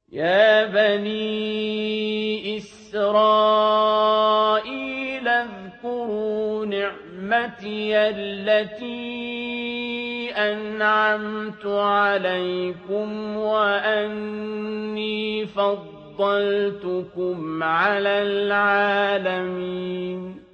يا بني إسرائيل اذكروا نعمتي التي أنعمت عليكم وأني فضلتكم على العالمين